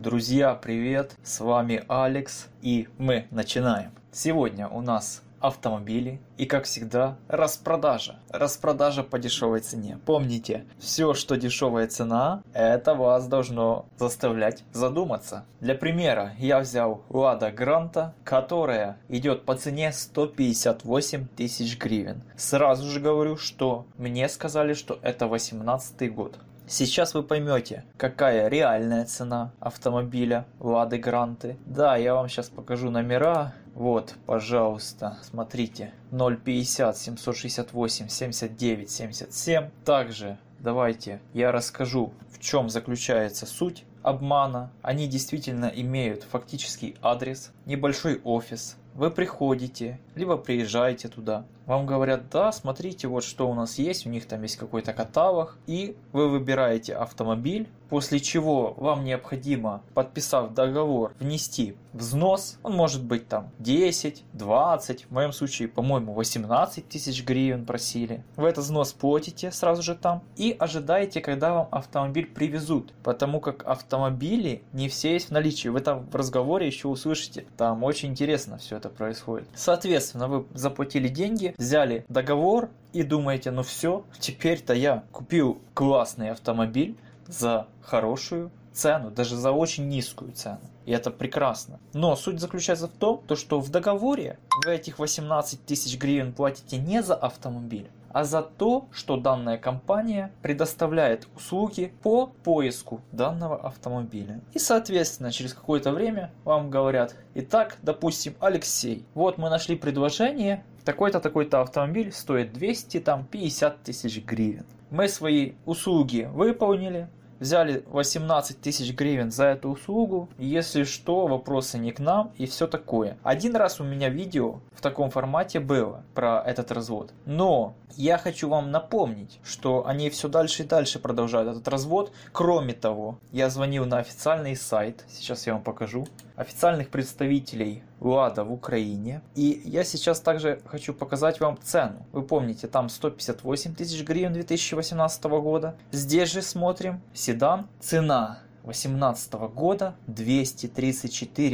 Друзья, привет! С вами Алекс, и мы начинаем. Сегодня у нас автомобили и, как всегда, распродажа. Распродажа по дешевой цене. Помните, все, что дешевая цена, это вас должно заставлять задуматься. Для примера, я взял Лада Гранта, которая идет по цене 158 тысяч гривен. Сразу же говорю, что мне сказали, что это 18-й год. Сейчас вы поймете, какая реальная цена автомобиля Лады Гранты. Да, я вам сейчас покажу номера. Вот, пожалуйста, смотрите. 050 768 79 77. Также давайте я расскажу, в чем заключается суть обмана. Они действительно имеют фактический адрес, небольшой офис. Вы приходите, либо приезжаете туда. Вам говорят, да, смотрите, вот что у нас есть, у них там есть какой-то каталог. И вы выбираете автомобиль, после чего вам необходимо, подписав договор, внести взнос. Он может быть там 10, 20, в моем случае, по-моему, 18 тысяч гривен просили. Вы этот взнос платите сразу же там и ожидаете, когда вам автомобиль привезут. Потому как автомобили не все есть в наличии. Вы там в разговоре еще услышите. Там очень интересно все это происходит. Соответственно, вы заплатили деньги, взяли договор и думаете, ну все, теперь-то я купил классный автомобиль за хорошую цену, даже за очень низкую цену. И это прекрасно. Но суть заключается в том, что в договоре вы этих 18 тысяч гривен платите не за автомобиль, а за то, что данная компания предоставляет услуги по поиску данного автомобиля. И, соответственно, через какое-то время вам говорят, итак, допустим, Алексей, вот мы нашли предложение, такой-то, такой-то автомобиль стоит 250 тысяч гривен. Мы свои услуги выполнили, взяли 18 тысяч гривен за эту услугу, если что, вопросы не к нам и все такое. Один раз у меня видео в таком формате было про этот развод, но я хочу вам напомнить, что они все дальше и дальше продолжают этот развод. Кроме того, я звонил на официальный сайт, сейчас я вам покажу, официальных представителей Лада в Украине. И я сейчас также хочу показать вам цену. Вы помните, там 158 тысяч гривен 2018 года. Здесь же смотрим седан. Цена 2018 года 234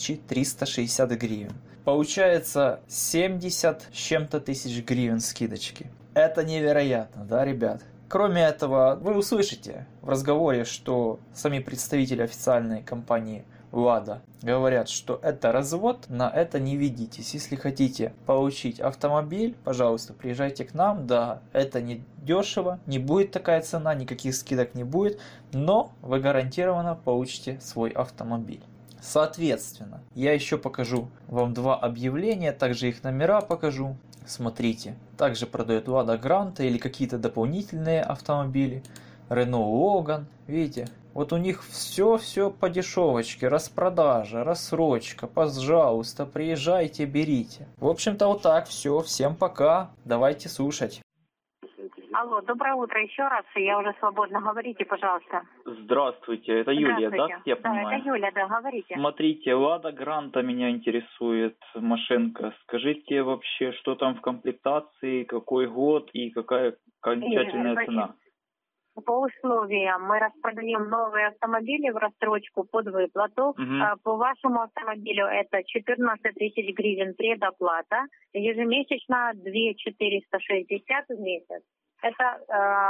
360 гривен. Получается 70 с чем-то тысяч гривен скидочки. Это невероятно, да, ребят? Кроме этого, вы услышите в разговоре, что сами представители официальной компании Лада говорят, что это развод, на это не ведитесь. Если хотите получить автомобиль, пожалуйста, приезжайте к нам. Да, это не дешево, не будет такая цена, никаких скидок не будет, но вы гарантированно получите свой автомобиль. Соответственно, я еще покажу вам два объявления, также их номера покажу. Смотрите, также продают Лада Гранта или какие-то дополнительные автомобили. Renault Logan, видите? Вот у них все по дешевочке, распродажа, рассрочка, пожалуйста, приезжайте, берите. В общем-то вот так, все, всем пока, давайте слушать. Алло, доброе утро еще раз, я уже свободно, говорите, пожалуйста. Здравствуйте, это Юлия, да? Я понимаю. Да, это Юля, да, говорите. Смотрите, Лада Гранта меня интересует, машинка. Скажите вообще, что там в комплектации, какой год и какая окончательная цена? По условиям мы распродаем новые автомобили в рассрочку под выплату. По вашему автомобилю это 14 тысяч гривен предоплата. Ежемесячно 2 460 в месяц. Это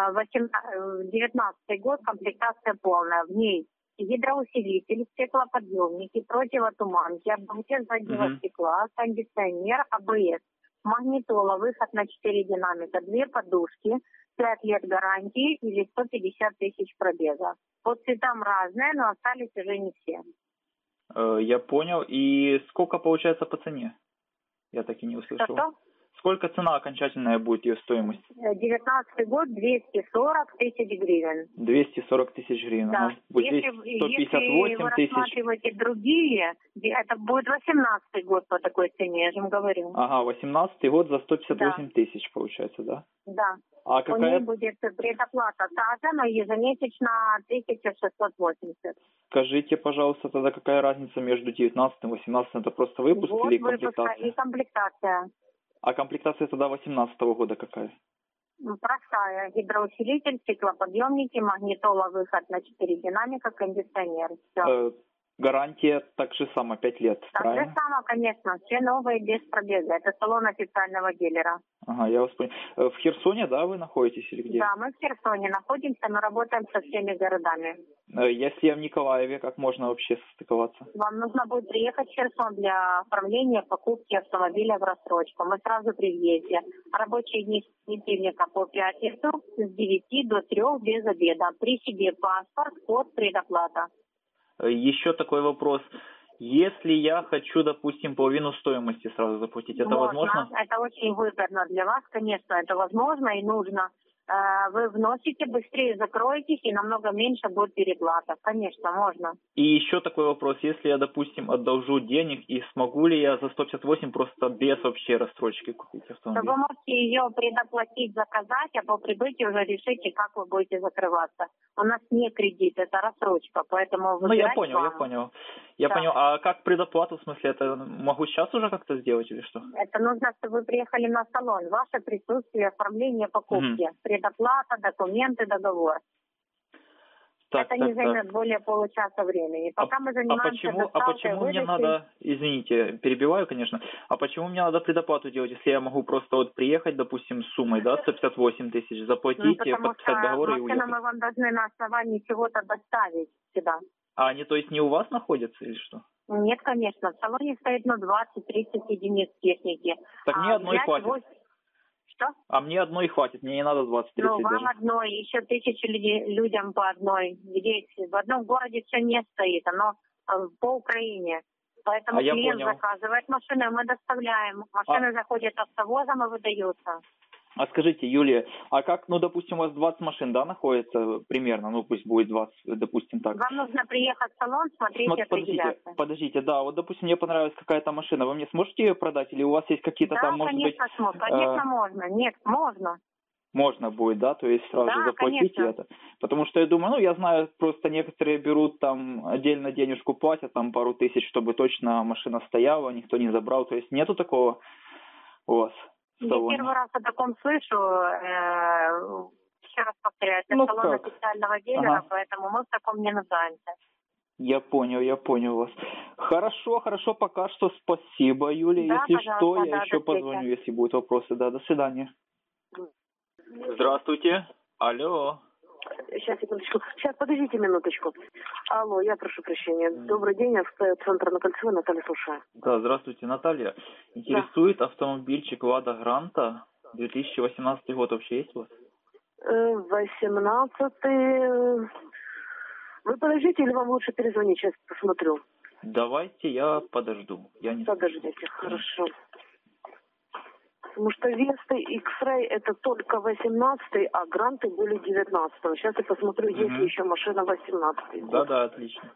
19 год, комплектация полная. В ней гидроусилитель, стеклоподъемники, противотуманки, обдуватель заднего стекла, кондиционер, АБС, магнитола, выход на 4 динамика, 2 подушки, 5 лет гарантии или 150 тысяч пробега. По цветам разные, но остались уже не все. Я понял. И сколько получается по цене? Я так и не услышал. Что? Сколько цена окончательная будет, ее стоимость? 19 год, 240 тысяч гривен. 240 тысяч гривен. Да. Вот если, здесь 158 если вы тысяч. рассматриваете другие, это будет 18 год по такой цене, я же вам говорю. Ага, 18 год за 158 тысяч получается, да? Да. А У какая? них будет предоплата та же, но ежемесячно 1680. Скажите, пожалуйста, тогда какая разница между 19 и 18? Это просто выпуск Вот или выпуска комплектация? и комплектация. А комплектация тогда 18 года какая? Простая. Гидроусилитель, стеклоподъемники, магнитола, выход на 4 динамика, кондиционер. Все. Гарантия так же само, 5 лет, Так правильно? же само, конечно. Все новые, без пробега. Это салон официального дилера. Ага, я вас понял. В Херсоне, да, вы находитесь или где? Да, мы в Херсоне находимся, мы работаем со всеми городами. Если я в Николаеве, как можно вообще состыковаться? Вам нужно будет приехать в Херсон для оформления покупки автомобиля в рассрочку. Мы сразу при въезде. Рабочие дни с понедельника по пятницу с 9 до 3 без обеда. При себе паспорт, код, предоплата. Еще такой вопрос. Если я хочу, допустим, половину стоимости сразу заплатить, это возможно? Это очень выгодно для вас, конечно, это возможно и нужно. Вы вносите, быстрее закроетесь и намного меньше будет переплата. Конечно, можно. И еще такой вопрос. Если я, допустим, одолжу денег, и смогу ли я за 158 просто без вообще рассрочки купить автомобиль? Вы можете ее предоплатить, заказать, а по прибытию уже решите, как вы будете закрываться. У нас не кредит, это рассрочка, поэтому Ну, я понял. Я понял. А как предоплату, в смысле, это могу сейчас уже как-то сделать или что? Это нужно, чтобы вы приехали на салон. Ваше присутствие, оформление покупки, предоплата, документы, договор. Это не займет более получаса времени. Пока мы занимаемся доставкой, почему мне надо, извините, перебиваю, конечно, а почему мне надо предоплату делать, если я могу просто вот приехать, допустим, с суммой, да, 158 тысяч, заплатить, подписать договор и уехать? Мы вам должны на основании чего-то доставить сюда. А они, то есть, не у вас находятся или что? Нет, конечно. В салоне стоит 20-30 единиц техники. Так мне одной хватит. Что? А мне одной хватит, мне не надо 20-30 вам даже. одной, еще 1000 людям по одной. Здесь в одном городе все не стоит, оно по Украине. Поэтому клиент заказывает машину, мы доставляем. Машины заходят автовозом и выдаются. А скажите, Юлия, а как, ну, допустим, у вас 20 машин, да, находится примерно, ну, пусть будет 20, допустим, так. Вам нужно приехать в салон, смотреть и определяться. Подождите, да, вот, допустим, мне понравилась какая-то машина, вы мне сможете ее продать, или у вас есть какие-то там, может быть... Да, конечно, можно, нет, можно. Можно будет, да, то есть сразу же заплатить это. Потому что я думаю, ну, я знаю, просто некоторые берут там, отдельно денежку платят, там, пару тысяч, чтобы точно машина стояла, никто не забрал, то есть нету такого у вас? Я первый раз о таком слышу. Еще раз повторяю, это салон официального дилера, поэтому мы в таком не нуждаемся. Я понял вас. Хорошо, пока что спасибо, Юлия. Да, если что, я еще позвоню, если будут вопросы. Да, до свидания. Здравствуйте. Алло. Сейчас, секундочку. Сейчас, подождите минуточку. Алло, я прошу прощения. Добрый день, центр на Кольцевой, Наталья, слушаю. Да, здравствуйте, Наталья. Интересует автомобильчик Лада Гранта, 2018 год вообще есть у вас? 18-й... Вы подождите или вам лучше перезвонить? Сейчас посмотрю. Давайте я подожду. Подождите, хорошо. Потому что Веста и X-Ray это только 18-й, а Гранты были 19-го. Сейчас я посмотрю, есть ли еще машина 18-й. Да, отлично.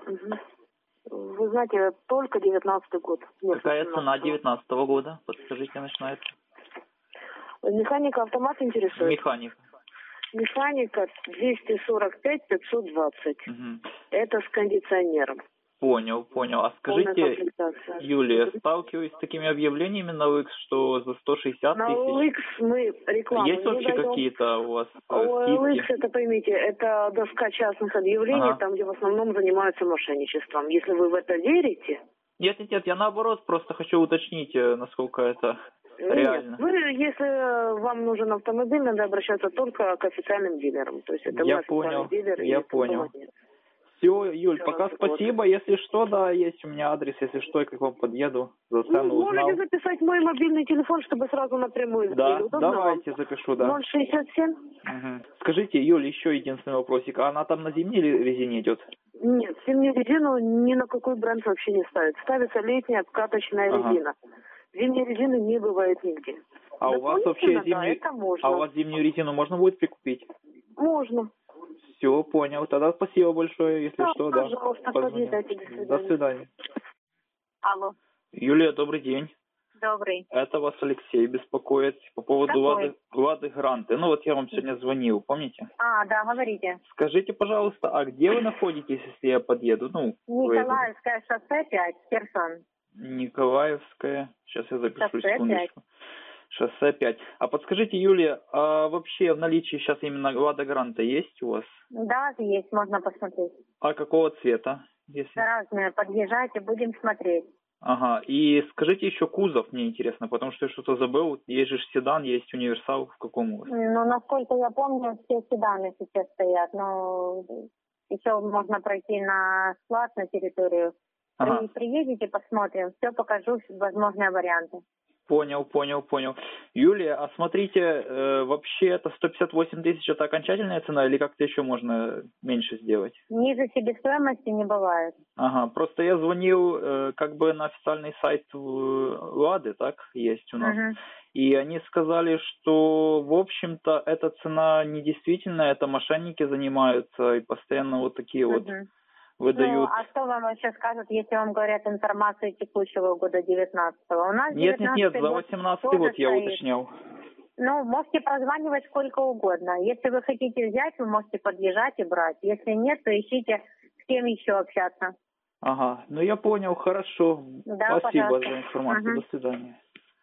Вы знаете, только 19-й год. Какая цена 19-го года? Подскажите, начинается. Механика, автомат интересует? Механика 245-520. Это с кондиционером. Понял. А скажите, Юлия, сталкиваюсь с такими объявлениями на OLX, что за 160 на тысяч? На OLX мы рекламу есть вообще какие-то у вас скидки? OLX, это, поймите, это доска частных объявлений, там, где в основном занимаются мошенничеством. Если вы в это верите... Нет, я наоборот просто хочу уточнить, насколько это реально. Нет, если вам нужен автомобиль, надо обращаться только к официальным дилерам. То есть это мы официальный дилер. Я понял. Все, Юль, пока спасибо. Если что, да, есть у меня адрес. Если что, я к вам подъеду. За цену узнал. Можете записать мой мобильный телефон, чтобы сразу напрямую. Да, давайте запишу, да. 067. Скажите, Юль, еще единственный вопросик. А она там на зимней резине идет? Нет, зимнюю резину ни на какой бренд вообще не ставит. Ставится летняя обкаточная резина. Зимней резины не бывает нигде. А у вас вообще зимнюю резину можно будет прикупить? Можно. Все, понял. Тогда спасибо большое, если что, да. Пожалуйста, подъедайте. До свидания. Алло. Юлия, добрый день. Добрый. Это вас Алексей беспокоит по поводу Лады Гранты. Ну вот я вам сегодня звонил, помните? Да, говорите. Скажите, пожалуйста, а где вы находитесь, если я подъеду? Николаевское шоссе 5, Херсон. Николаевское. Сейчас я запишу, секундочку. Шоссе 5. А подскажите, Юлия, а вообще в наличии сейчас именно Лада Гранта есть у вас? Да, есть, можно посмотреть. А какого цвета? Если... Разные, подъезжайте, будем смотреть. Ага, и скажите еще кузов, мне интересно, потому что я что-то забыл. Есть же седан, есть универсал, в каком у вас? Ну, насколько я помню, все седаны сейчас стоят, но еще можно пройти на склад, на территорию. Ага. Приедете, посмотрим, все покажу, возможные варианты. Понял. Юлия, а смотрите, вообще это 158 тысяч, это окончательная цена или как-то еще можно меньше сделать? Ниже себестоимости не бывает. Ага, просто я звонил как бы на официальный сайт Лады, так, есть у нас. И они сказали, что, в общем-то, эта цена недействительная, это мошенники занимаются и постоянно вот такие вот выдают. Ну, а что вам вообще скажут, если вам говорят информацию текущего года 19-го? У нас Нет, за 18-й год я уточнял. Ну, можете прозванивать сколько угодно. Если вы хотите взять, вы можете подъезжать и брать. Если нет, то ищите, с кем еще общаться. Ага, ну я понял, хорошо. Да, спасибо пожалуйста. за информацию, до свидания.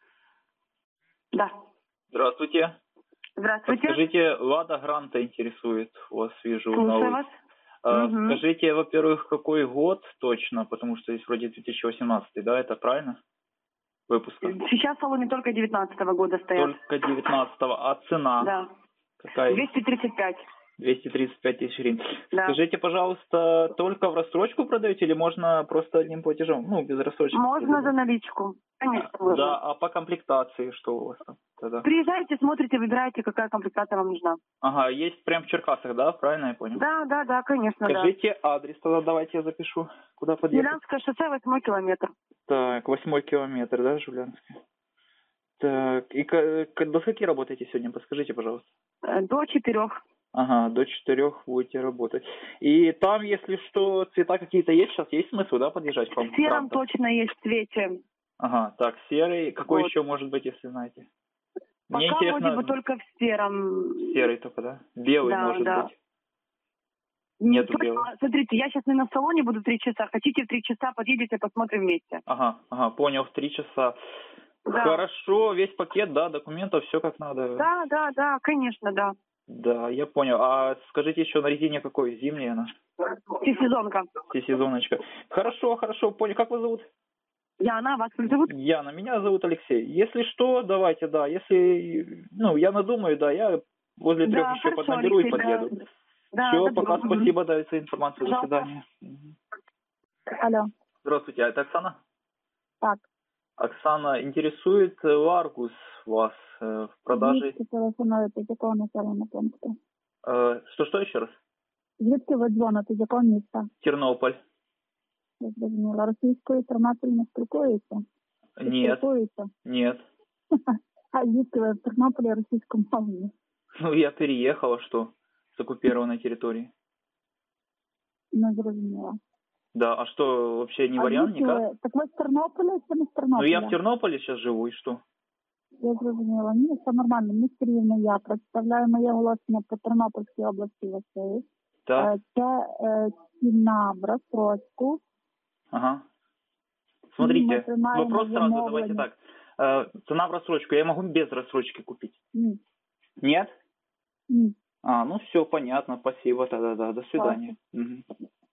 Да. Здравствуйте. Здравствуйте. Скажите, Лада Гранта интересует, у вас вижу. Слушаю вас. Скажите, во-первых, какой год точно, потому что здесь вроде 2018, да, это правильно? Выпуска. Сейчас в салоне только 19-го года стоят. Только 19-го, а цена? Да. Какая? 235. 235 тысяч гривен. Да. Скажите, пожалуйста, только в рассрочку продаете или можно просто одним платежом? Ну, без рассрочки. Можно за наличку. Конечно, можно. Да, а по комплектации что у вас там тогда? Приезжайте, смотрите, выбираете, какая комплектация вам нужна. Ага, есть прям в Черкасах, да? Правильно я понял? Да, конечно, Скажите адрес тогда, давайте я запишу. Куда подъехать? Жулянское шоссе, 8 километр. Так, 8 километр, да, Жулянское? Так, и до скольки работаете сегодня? Подскажите, пожалуйста. До 4. Ага, до 4 будете работать. И там, если что, цвета какие-то есть сейчас? Есть смысл, да, подъезжать к вам? В сером точно есть в цвете. Ага, так, серый. Какой Вот. еще может быть, если знаете? Мне Пока интересно... вроде бы только в сером. Серый только, да? Белый Да, может да. быть. Нету белого. Смотрите, я сейчас не на салоне буду 3 часа. Хотите в 3 часа, подъедете, посмотрим вместе. Ага, понял, в 3 часа. Да. Хорошо, весь пакет, да, документов, все как надо. Да, конечно, да. Да, я понял. А скажите еще, на резине какой? Зимняя она? Всесезонка. Всесезоночка. Хорошо, понял. Как вас зовут? Яна, вас как зовут? Яна, меня зовут Алексей. Если что, давайте, да. Если, я надумаю, да, я возле 3 еще хорошо, поднаберу и Алексей, подъеду. Да, Все, добро. пока, спасибо, да, за информацию. До Пожалуйста. свидания. Алло. Здравствуйте, а это Оксана? Так. Оксана, интересует Ларгус вас в продаже? Звідки телефонуєте, з якого населеного пункту? Что еще раз? Звідки ви дзвоните, з якого міста? Тернополь. Я зрозуміла. Російською Тернопіль не спілкується? Нет. Спілкується? Нет. А звідки ви в Тернополі російськомовні? Ну, я переехал, а что? С оккупированной территории. Не зрозуміла. Да, а что, вообще не вариант звідки никак? ви? Так ви з Тернополя чи не з Ну, Тернополя? я в Тернополе сейчас живу, и что? Я зрозуміла. Ні, все нормально. Місто Рівне я представляю моє оголошення по Тернопільській області Василь. Так. Це ціна в розстрочку. Ага. Смотрите, принимаем вопрос сразу, замовление. давайте так. Цена в рассрочку, я могу без рассрочки купить? Ні. Нет? Ні. А, ну все, понятно, спасибо тогда, да, до свидания. Угу.